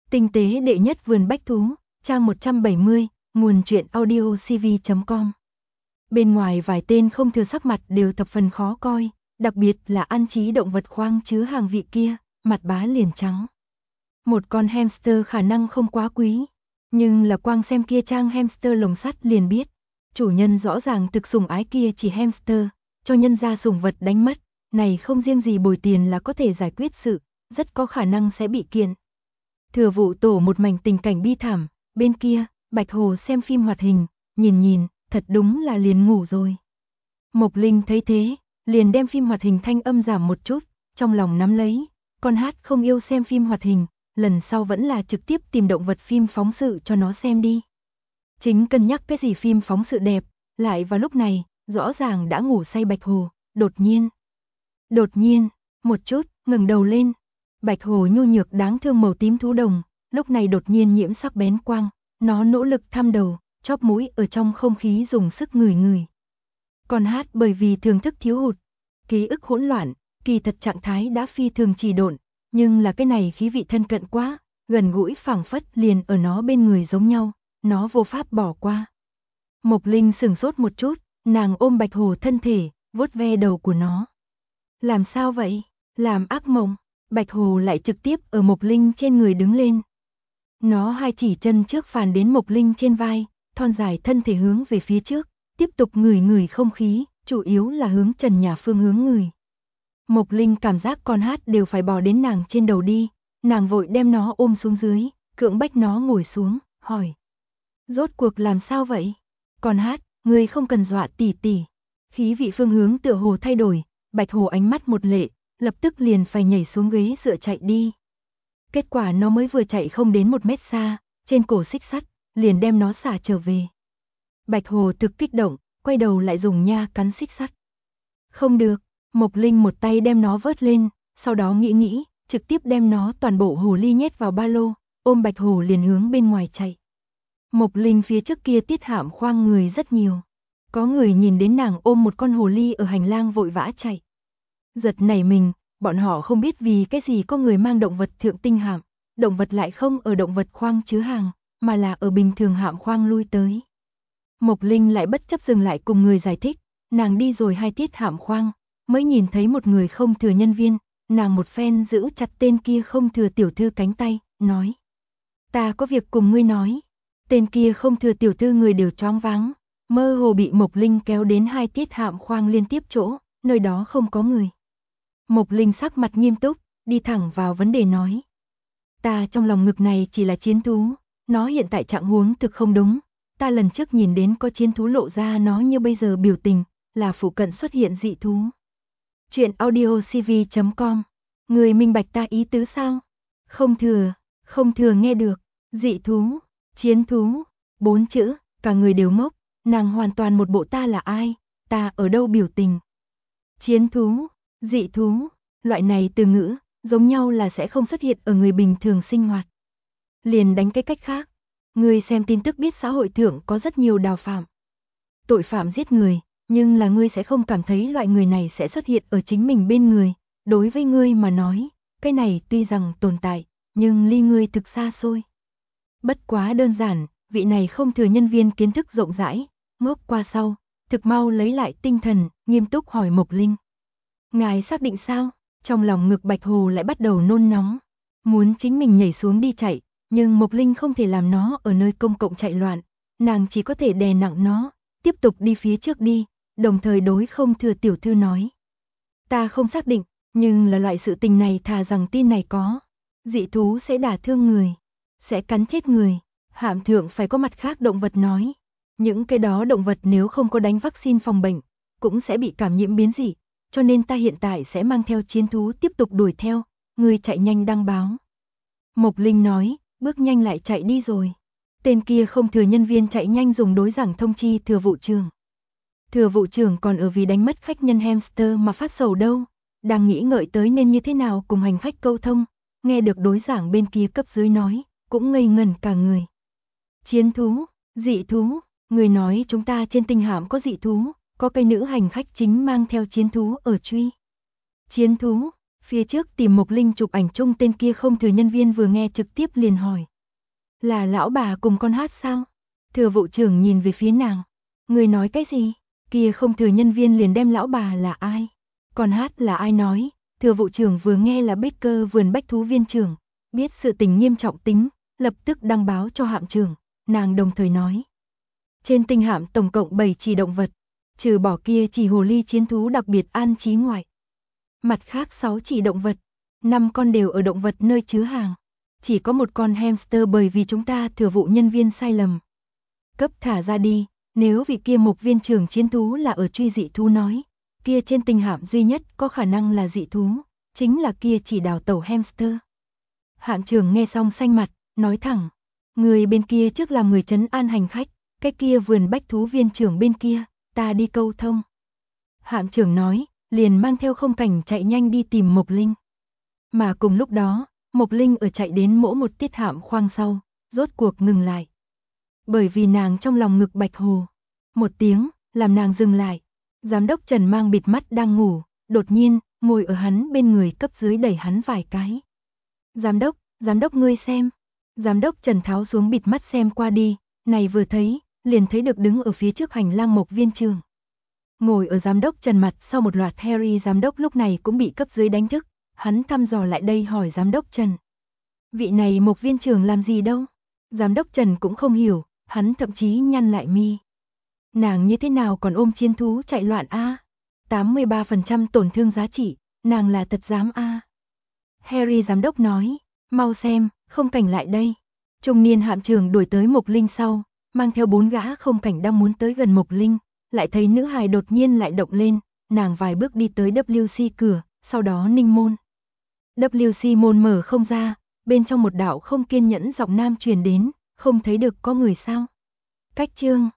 Tinh tế đệ nhất vườn bách thú, trang 170, nguồn truyện audiocv.com. Bên ngoài vài tên không thừa sắc mặt đều thập phần khó coi, đặc biệt là An Trí động vật khoang chứa hàng vị kia, mặt bá liền trắng. Một con hamster khả năng không quá quý, nhưng là quang xem kia trang hamster lồng sắt liền biết, chủ nhân rõ ràng thực sủng ái kia chỉ hamster, cho nhân gia sủng vật đánh mất, này không riêng gì bồi tiền là có thể giải quyết sự, rất có khả năng sẽ bị kiện. Thừa vụ tổ một mảnh tình cảnh bi thảm, bên kia, Bạch Hồ xem phim hoạt hình, nhìn, thật đúng là liền ngủ rồi. Mộc Linh thấy thế, liền đem phim hoạt hình thanh âm giảm một chút, trong lòng nắm lấy, con hát không yêu xem phim hoạt hình, lần sau vẫn là trực tiếp tìm động vật phim phóng sự cho nó xem đi. Chính cân nhắc cái gì phim phóng sự đẹp, lại vào lúc này, rõ ràng đã ngủ say Bạch Hồ, đột nhiên, một chút, ngẩng đầu lên. Bạch Hồ nhu nhược đáng thương màu tím thú đồng, lúc này đột nhiên nhiễm sắc bén quang, nó nỗ lực thăm đầu, chóp mũi ở trong không khí dùng sức ngửi. Còn hát bởi vì thường thức thiếu hụt, ký ức hỗn loạn, kỳ thật trạng thái đã phi thường trì độn, nhưng là cái này khí vị thân cận quá, gần gũi phảng phất liền ở nó bên người giống nhau, nó vô pháp bỏ qua. Mộc Linh sửng sốt một chút, nàng ôm Bạch Hồ thân thể, vuốt ve đầu của nó. Làm sao vậy? Làm ác mộng. Bạch Hồ lại trực tiếp ở Mộc Linh trên người đứng lên. Nó hai chỉ chân trước phàn đến Mộc Linh trên vai, thon dài thân thể hướng về phía trước, tiếp tục ngửi không khí, chủ yếu là hướng trần nhà phương hướng ngửi. Mộc Linh cảm giác con hát đều phải bò đến nàng trên đầu đi, nàng vội đem nó ôm xuống dưới, cưỡng bách nó ngồi xuống, hỏi. Rốt cuộc làm sao vậy? Con hát, ngươi không cần dọa tỷ tỷ. Khí vị phương hướng tựa hồ thay đổi, Bạch Hồ ánh mắt một lệ, lập tức liền phải nhảy xuống ghế dựa chạy đi. Kết quả nó mới vừa chạy không đến 1 mét xa, trên cổ xích sắt, liền đem nó xả trở về. Bạch Hồ thực kích động, quay đầu lại dùng nha cắn xích sắt. Không được, Mộc Linh một tay đem nó vớt lên, sau đó nghĩ, trực tiếp đem nó toàn bộ hồ ly nhét vào ba lô, ôm Bạch Hồ liền hướng bên ngoài chạy. Mộc Linh phía trước kia tiết hạm khoang người rất nhiều. Có người nhìn đến nàng ôm một con hồ ly ở hành lang vội vã chạy. Giật nảy mình, bọn họ không biết vì cái gì có người mang động vật thượng tinh hạm, động vật lại không ở động vật khoang chứa hàng, mà là ở bình thường hạm khoang lui tới. Mộc Linh lại bất chấp dừng lại cùng người giải thích, nàng đi rồi 2 tiết hạm khoang, mới nhìn thấy một người không thừa nhân viên, nàng một phen giữ chặt tên kia không thừa tiểu thư cánh tay, nói. Ta có việc cùng ngươi nói. Tên kia không thừa tiểu thư người đều choáng váng, mơ hồ bị Mộc Linh kéo đến 2 tiết hạm khoang liên tiếp chỗ, nơi đó không có người. Mộc Linh sắc mặt nghiêm túc, đi thẳng vào vấn đề nói. Ta trong lòng ngực này chỉ là chiến thú, nó hiện tại trạng huống thực không đúng. Ta lần trước nhìn đến có chiến thú lộ ra nó như bây giờ biểu tình, là phụ cận xuất hiện dị thú. Chuyện audiocv.com. Người minh bạch ta ý tứ sao? Không thừa nghe được. Dị thú, chiến thú, 4 chữ, cả người đều ngốc, nàng hoàn toàn một bộ ta là ai, ta ở đâu biểu tình. Chiến thú, dị thú, loại này từ ngữ, giống nhau là sẽ không xuất hiện ở người bình thường sinh hoạt. Liền đánh cái cách khác, người xem tin tức biết xã hội thượng có rất nhiều đào phạm. Tội phạm giết người, nhưng là ngươi sẽ không cảm thấy loại người này sẽ xuất hiện ở chính mình bên người. Đối với ngươi mà nói, cái này tuy rằng tồn tại, nhưng ly ngươi thực xa xôi. Bất quá đơn giản, vị này không thừa nhân viên kiến thức rộng rãi, ngốc qua sau, thực mau lấy lại tinh thần, nghiêm túc hỏi Mộc Linh. Ngài xác định sao? Trong lòng ngực Bạch Hồ lại bắt đầu nôn nóng, muốn chính mình nhảy xuống đi chạy, nhưng Mộc Linh không thể làm nó ở nơi công cộng chạy loạn, nàng chỉ có thể đè nặng nó, tiếp tục đi phía trước đi, đồng thời đối không thừa tiểu thư nói. Ta không xác định, nhưng là loại sự tình này thà rằng tin này có. Dị thú sẽ đả thương người, sẽ cắn chết người, hạm thượng phải có mặt khác động vật nói. Những cái đó động vật nếu không có đánh vaccine phòng bệnh, cũng sẽ bị cảm nhiễm biến dị, cho nên ta hiện tại sẽ mang theo chiến thú tiếp tục đuổi theo, người chạy nhanh đăng báo. Mộc Linh nói, bước nhanh lại chạy đi rồi. Tên kia không thừa nhân viên chạy nhanh dùng đối giảng thông chi thừa vụ trưởng. Thừa vụ trưởng còn ở vì đánh mất khách nhân hamster mà phát sầu đâu, đang nghĩ ngợi tới nên như thế nào cùng hành khách câu thông, nghe được đối giảng bên kia cấp dưới nói, cũng ngây ngẩn cả người. Chiến thú, dị thú, người nói chúng ta trên tinh hạm có dị thú, có cái nữ hành khách chính mang theo chiến thú ở truy. Chiến thú, Phía trước tìm Mộc Linh chụp ảnh chung tên kia không thừa nhân viên vừa nghe trực tiếp liền hỏi. Là lão bà cùng con Hát sao? Thừa vụ trưởng nhìn về phía nàng. Người nói cái gì? Kia không thừa nhân viên liền đem lão bà là ai? Con Hát là ai nói? Thừa vụ trưởng vừa nghe là Baker vườn bách thú viên trưởng. Biết sự tình nghiêm trọng tính, lập tức đăng báo cho hạm trưởng. Nàng đồng thời nói. Trên tinh hạm tổng cộng 7 chỉ động vật. Trừ bỏ kia chỉ hồ ly chiến thú đặc biệt an trí ngoại. Mặt khác 6 chỉ động vật. 5 con đều ở động vật nơi chứa hàng. Chỉ có một con hamster bởi vì chúng ta thừa vụ nhân viên sai lầm. Cấp thả ra đi, nếu vị kia Mộc viên trưởng chiến thú là ở truy dị thú nói. Kia trên tinh hạm duy nhất có khả năng là dị thú, chính là kia chỉ đào tẩu hamster. Hạm trưởng nghe xong xanh mặt, nói thẳng. Người bên kia trước làm người trấn an hành khách, cái kia vườn bách thú viên trưởng bên kia, ta đi câu thông. Hạm trưởng nói, liền mang theo không cảnh chạy nhanh đi tìm Mộc Linh. Mà cùng lúc đó, Mộc Linh ở chạy đến mỗi một tiết hạm khoang sau, rốt cuộc ngừng lại. Bởi vì nàng trong lòng ngực bạch hồ. Một tiếng, làm nàng dừng lại. Giám đốc Trần mang bịt mắt đang ngủ, đột nhiên, ngồi ở hắn bên người cấp dưới đẩy hắn vài cái. Giám đốc ngươi xem. Giám đốc Trần tháo xuống bịt mắt xem qua đi, này vừa thấy, liền thấy được đứng ở phía trước hành lang Mộc viên trưởng. Ngồi ở giám đốc Trần mặt sau một loạt Harry giám đốc lúc này cũng bị cấp dưới đánh thức, hắn thăm dò lại đây hỏi giám đốc Trần. Vị này Mộc viên trưởng làm gì đâu? Giám đốc Trần cũng không hiểu, hắn thậm chí nhăn lại mi. Nàng như thế nào còn ôm chiến thú chạy loạn a? 83% tổn thương giá trị, nàng là thật dám a. Harry giám đốc nói, mau xem, không cảnh lại đây. Trung niên hạm trưởng đuổi tới Mộc Linh sau, mang theo 4 gã không cảnh đang muốn tới gần Mộc Linh, lại thấy nữ hài đột nhiên lại động lên, nàng vài bước đi tới WC cửa, sau đó ninh môn. WC môn mở không ra, bên trong một đạo không kiên nhẫn giọng nam truyền đến, không thấy được có người sao? Cách chương